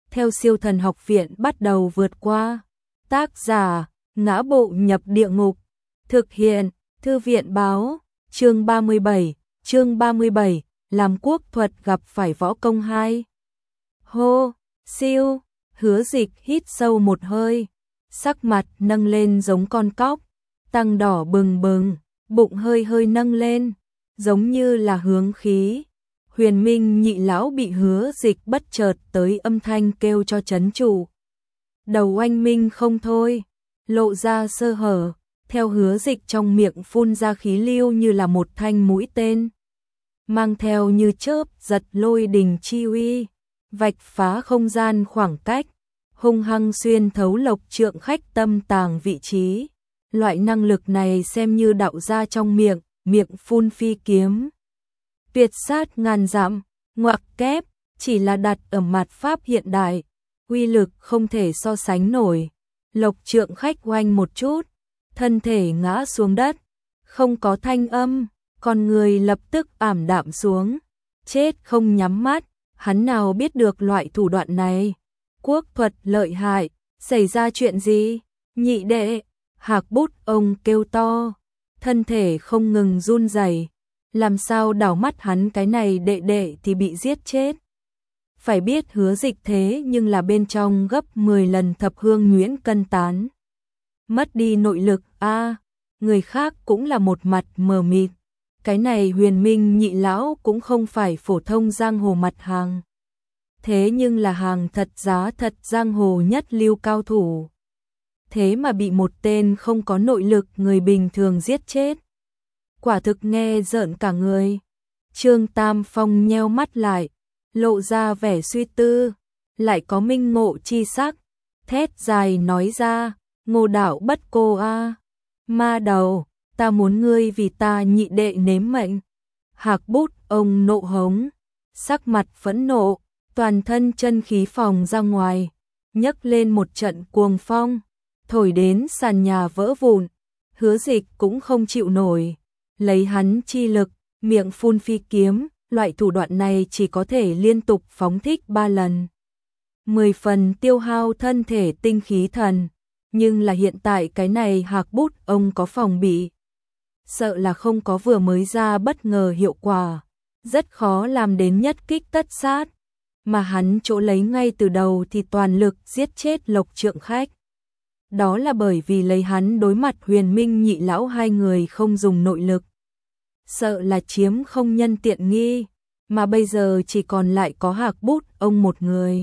theo Siêu Thần Học Viện bắt đầu vượt qua. Tác giả: Ngã Bộ Nhập Địa Ngục. Thực hiện: Thư viện báo. Chương 37, làm quốc thuật gặp phải võ công 2. Hô, siêu, Hứa Dịch hít sâu một hơi, sắc mặt nâng lên giống con cóc, tăng đỏ bừng bừng, bụng hơi hơi nâng lên, giống như là hướng khí. Huyền Minh Nhị lão bị Hứa Dịch bất chợt tới âm thanh kêu cho trấn trụ. Đầu oanh minh không thôi, lộ ra sơ hở, theo Hứa Dịch trong miệng phun ra khí lưu như là một thanh mũi tên, mang theo như chớp giật lôi đình chi uy, vạch phá không gian khoảng cách, hung hăng xuyên thấu Lộc Trượng Khách tâm tàng vị trí. Loại năng lực này xem như đạo ra trong miệng phun phi kiếm, tuyệt sát ngàn dặm, ngoặc kép, chỉ là đặt ở mặt pháp hiện đại, uy lực không thể so sánh nổi. Lộc Trượng Khách oanh một chút, thân thể ngã xuống đất, không có thanh âm, con người lập tức ảm đạm xuống, chết không nhắm mắt. Hắn nào biết được loại thủ đoạn này, quốc thuật lợi hại, xảy ra chuyện gì? Nhị đệ, Hạc Bút ông kêu to, thân thể không ngừng run rẩy, làm sao đảo mắt hắn cái này đệ đệ thì bị giết chết. Phải biết Hứa Dịch thế nhưng là bên trong gấp 10 lần Thập Hương Nhuyễn Cân tán. Mất đi nội lực người khác cũng là một mặt mờ mịt. Cái này Huyền Minh Nhị lão cũng không phải phổ thông giang hồ mặt hàng. Thế nhưng là hàng thật giá thật giang hồ nhất lưu cao thủ. Thế mà bị một tên không có nội lực người bình thường giết chết. Quả thực nghe rợn cả người. Trương Tam Phong nheo mắt lại, lộ ra vẻ suy tư, lại có minh ngộ chi sắc, thét dài nói ra, Ngô đạo bất cô ma đầu, ta muốn ngươi vì ta nhị đệ nếm mệnh. Hạc Bút ông nộ hống, sắc mặt phẫn nộ, toàn thân chân khí phồng ra ngoài, nhấc lên một trận cuồng phong, thổi đến sàn nhà vỡ vụn. Hứa Dịch cũng không chịu nổi, lấy hắn chi lực, miệng phun phi kiếm, loại thủ đoạn này chỉ có thể liên tục phóng thích 3 lần. 10 phần tiêu hao thân thể tinh khí thần, nhưng là hiện tại cái này Hạc Bút ông có phòng bị, sợ là không có vừa mới ra bất ngờ hiệu quả, rất khó làm đến nhất kích tất sát, mà hắn chỗ lấy ngay từ đầu thì toàn lực giết chết Lộc Trượng Khách. Đó là bởi vì lấy hắn đối mặt Huyền Minh Nhị lão hai người không dùng nội lực, sợ là chiếm không nhân tiện nghi, mà bây giờ chỉ còn lại có Hạc Bút ông một người.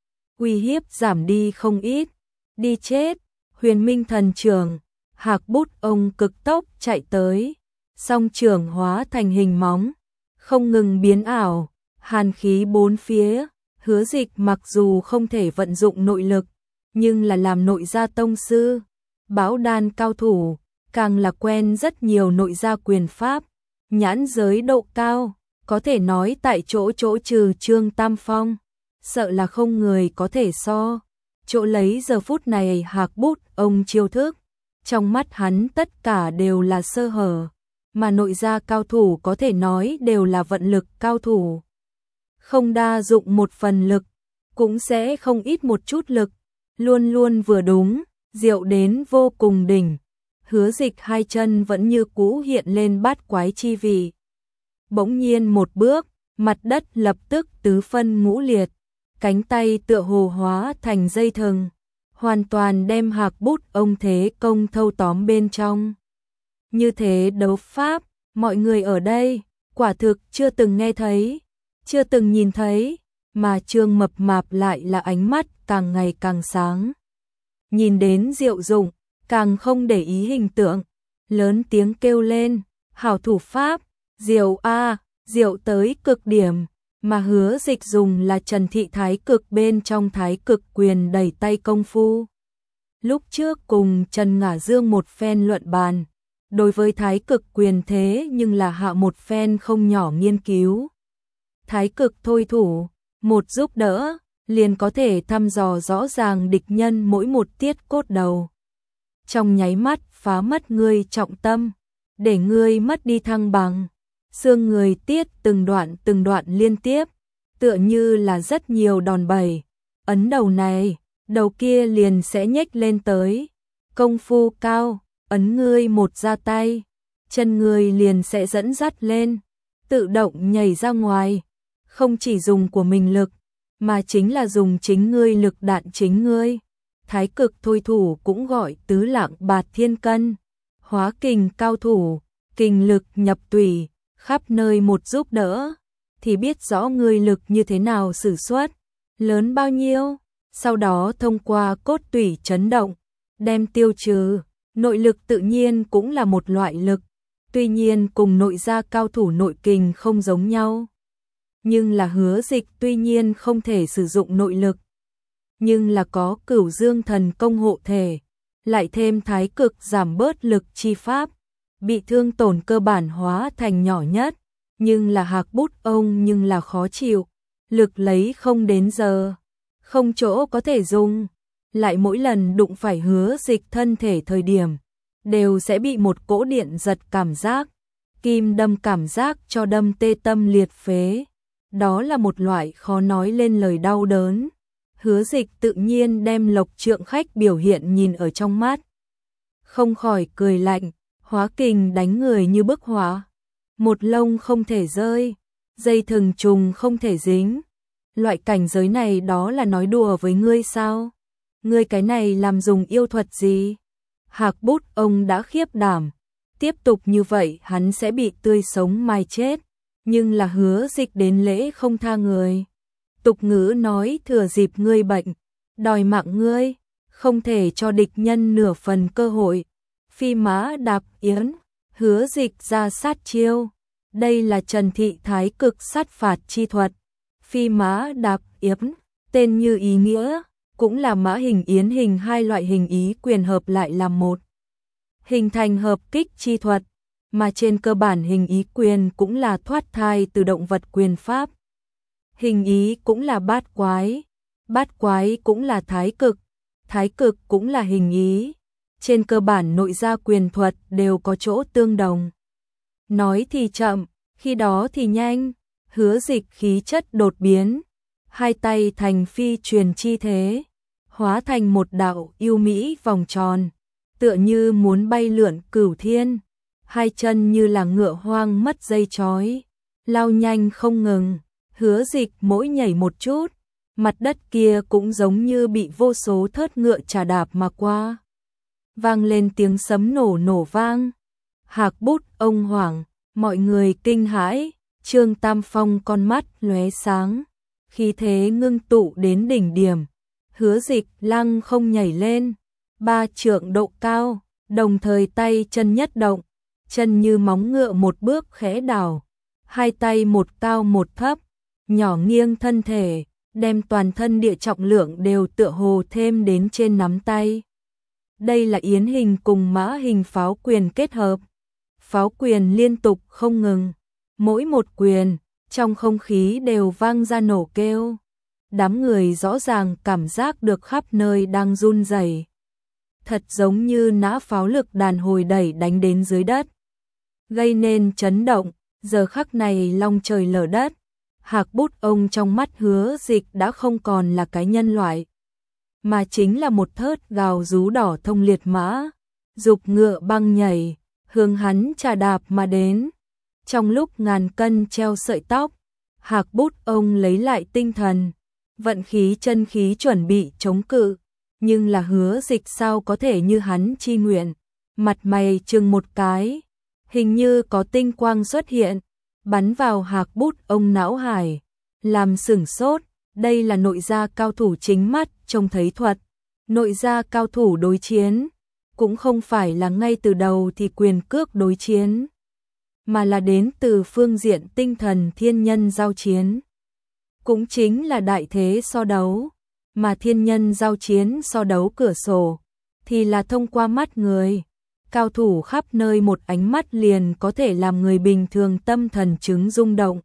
Uy hiếp giảm đi không ít, đi chết. Huyền Minh thần trưởng, Hạc Bút ông cực tốc chạy tới, song trưởng hóa thành hình móng, không ngừng biến ảo, hàn khí bốn phía. Hứa Dịch mặc dù không thể vận dụng nội lực, nhưng là làm nội gia tông sư, bão đan cao thủ, càng là quen rất nhiều nội gia quyền pháp, nhãn giới độ cao, có thể nói tại chỗ trừ Trương Tam Phong, sợ là không người có thể so. Chỗ lấy giờ phút này Hạc Bút ông chiêu thức, trong mắt hắn tất cả đều là sơ hở, mà nội gia cao thủ có thể nói đều là vận lực cao thủ. Không đa dụng một phần lực, cũng sẽ không ít một chút lực, luôn luôn vừa đúng, diệu đến vô cùng đỉnh. Hứa Dịch hai chân vẫn như cũ hiện lên bát quái chi vị. Bỗng nhiên một bước, mặt đất lập tức tứ phân ngũ liệt, cánh tay tựa hồ hóa thành dây thừng, hoàn toàn đem Hạc Bút ông thế công thâu tóm bên trong. Như thế đấu pháp, mọi người ở đây quả thực chưa từng nghe thấy, chưa từng nhìn thấy, mà Trương Mập Mạp lại là ánh mắt càng ngày càng sáng. Nhìn đến Diệu Dụng, càng không để ý hình tượng, lớn tiếng kêu lên, hảo thủ pháp, diệu diệu tới cực điểm. Mà Hứa Dịch dùng là Trần Thị Thái Cực bên trong Thái Cực quyền đẩy tay công phu. Lúc trước cùng Trần Ngả Dương một phen luận bàn, đối với Thái Cực quyền thế nhưng là hạ một phen không nhỏ nghiên cứu. Thái Cực thôi thủ, một giúp đỡ, liền có thể thăm dò rõ ràng địch nhân mỗi một tiết cốt đầu. Trong nháy mắt phá mất ngươi trọng tâm, để ngươi mất đi thăng bằng. Xương người tiết từng đoạn liên tiếp, tựa như là rất nhiều đòn bẩy, ấn đầu này, đầu kia liền sẽ nhếch lên tới. Công phu cao, ấn ngươi một ra tay, chân ngươi liền sẽ dẫn dắt lên, tự động nhảy ra ngoài. Không chỉ dùng của mình lực, mà chính là dùng chính ngươi lực đạn chính ngươi. Thái cực thôi thủ cũng gọi tứ lạng bạt thiên cân, hóa kình cao thủ, kình lực nhập tủy, khắp nơi một giúp đỡ, thì biết rõ ngươi lực như thế nào sử xuất, lớn bao nhiêu, sau đó thông qua cốt tủy chấn động, đem tiêu trừ. Nội lực tự nhiên cũng là một loại lực, tuy nhiên cùng nội gia cao thủ nội kình không giống nhau. Nhưng là Hứa Dịch tuy nhiên không thể sử dụng nội lực, nhưng là có Cửu Dương thần công hộ thể, lại thêm thái cực giảm bớt lực chi pháp, bị thương tổn cơ bản hóa thành nhỏ nhất, nhưng là Hạc Bút ông nhưng là khó chịu, lực lấy không đến giờ, không chỗ có thể dùng, lại mỗi lần đụng phải Hứa Dịch thân thể thời điểm, đều sẽ bị một cỗ điện giật cảm giác, kim đâm cảm giác cho đâm tê tâm liệt phế. Đó là một loại khó nói lên lời đau đớn. Hứa Dịch tự nhiên đem Lộc Trượng Khách biểu hiện nhìn ở trong mắt, không khỏi cười lạnh, hóa kình đánh người như bức hỏa, một lông không thể rơi, dây thừng trùng không thể dính. Loại cảnh giới này đó là nói đùa với ngươi sao? Ngươi cái này làm dùng yêu thuật gì? Hạc Bút ông đã khiếp đảm, tiếp tục như vậy hắn sẽ bị tươi sống mai chết, nhưng là Hứa Dịch đến lễ không tha người. Tục ngữ nói thừa dịp ngươi bệnh, đòi mạng ngươi, không thể cho địch nhân nửa phần cơ hội. Phi mã đạp yến, Hứa Dịch ra sát chiêu. Đây là Trần Thị thái cực sát phạt chi thuật. Phi mã đạp yến, tên như ý nghĩa, cũng là mã hình yến hình hai loại hình ý quyền hợp lại làm một, hình thành hợp kích chi thuật, mà trên cơ bản hình ý quyền cũng là thoát thai từ động vật quyền pháp. Hình ý cũng là bát quái cũng là thái cực cũng là hình ý. Trên cơ bản nội gia quyền thuật đều có chỗ tương đồng. Nói thì chậm, khi đó thì nhanh, Hứa Dịch khí chất đột biến, hai tay thành phi truyền chi thế, hóa thành một đạo yêu mỹ vòng tròn, tựa như muốn bay lượn cửu thiên, hai chân như là ngựa hoang mất dây trói, lao nhanh không ngừng. Hứa Dịch mỗi nhảy một chút, mặt đất kia cũng giống như bị vô số thớt ngựa chà đạp mà qua. Vang lên tiếng sấm nổ vang. Hạc Bút ông hoảng, mọi người kinh hãi, Trương Tam Phong con mắt lóe sáng, khí thế ngưng tụ đến đỉnh điểm. Hứa Dịch lăng không nhảy lên, 3 trượng độ cao, đồng thời tay chân nhất động, chân như móng ngựa một bước khẽ đảo, hai tay một cao một thấp, nhỏ nghiêng thân thể, đem toàn thân địa trọng lượng đều tựa hồ thêm đến trên nắm tay. Đây là yến hình cùng mã hình pháo quyền kết hợp. Pháo quyền liên tục không ngừng, mỗi một quyền, trong không khí đều vang ra nổ kêu. Đám người rõ ràng cảm giác được khắp nơi đang run rẩy, thật giống như nã pháo lực đàn hồi đẩy đánh đến dưới đất, gây nên chấn động. Giờ khắc này long trời lở đất, Hạc Bút ông trong mắt Hứa Dịch đã không còn là cái nhân loại, mà chính là một thớt gào rú đỏ thông liệt mã, dục ngựa băng nhảy, hướng hắn chà đạp mà đến. Trong lúc ngàn cân treo sợi tóc, Hạc Bút ông lấy lại tinh thần, vận khí chân khí chuẩn bị chống cự, nhưng là Hứa Dịch sao có thể như hắn chi nguyện, mặt mày chừng một cái, hình như có tinh quang xuất hiện, bắn vào Hạc Bút ông não hải, làm sửng sốt. Đây là nội gia cao thủ chính mắt trông thấy thuật, nội gia cao thủ đối chiến, cũng không phải là ngay từ đầu thì quyền cước đối chiến, mà là đến từ phương diện tinh thần thiên nhân giao chiến. Cũng chính là đại thế so đấu, mà thiên nhân giao chiến so đấu cửa sổ, thì là thông qua mắt người. Cao thủ khắp nơi một ánh mắt liền có thể làm người bình thường tâm thần chứng rung động,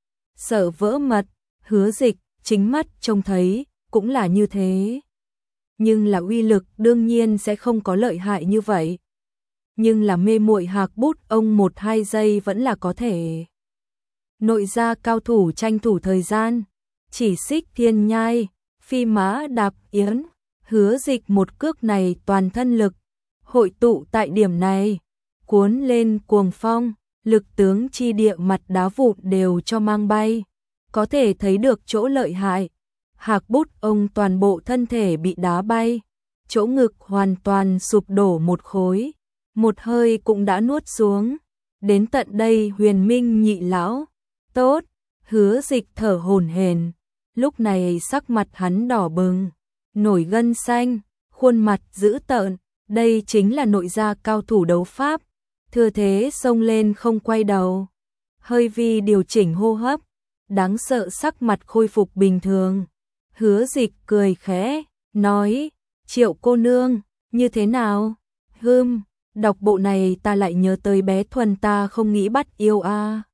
sợ vỡ mật. Hứa Dịch chính mắt trông thấy cũng là như thế, nhưng là uy lực đương nhiên sẽ không có lợi hại như vậy, nhưng là mê muội Hạc Bút ông 1-2 giây vẫn là có thể. Nội gia cao thủ tranh thủ thời gian, chỉ xích thiên nhai, phi mã đạp yến, Hứa Dịch một cước này toàn thân lực, hội tụ tại điểm này, cuốn lên cuồng phong, lực tướng chi địa mặt đá vụn đều cho mang bay, có thể thấy được chỗ lợi hại. Hạc Bút ông toàn bộ thân thể bị đá bay, chỗ ngực hoàn toàn sụp đổ một khối, một hơi cũng đã nuốt xuống. Đến tận đây Huyền Minh nhị lão, tốt, Hứa Dịch thở hổn hển, lúc này sắc mặt hắn đỏ bừng, nổi gân xanh, khuôn mặt dữ tợn, đây chính là nội gia cao thủ đấu pháp, thừa thế xông lên không quay đầu. Hơi vi điều chỉnh hô hấp, đáng sợ sắc mặt khôi phục bình thường. Hứa Dịch cười khẽ, nói, Triệu cô nương, như thế nào? Đọc bộ này ta lại nhớ tới bé Thuần ta không nghĩ bắt yêu a.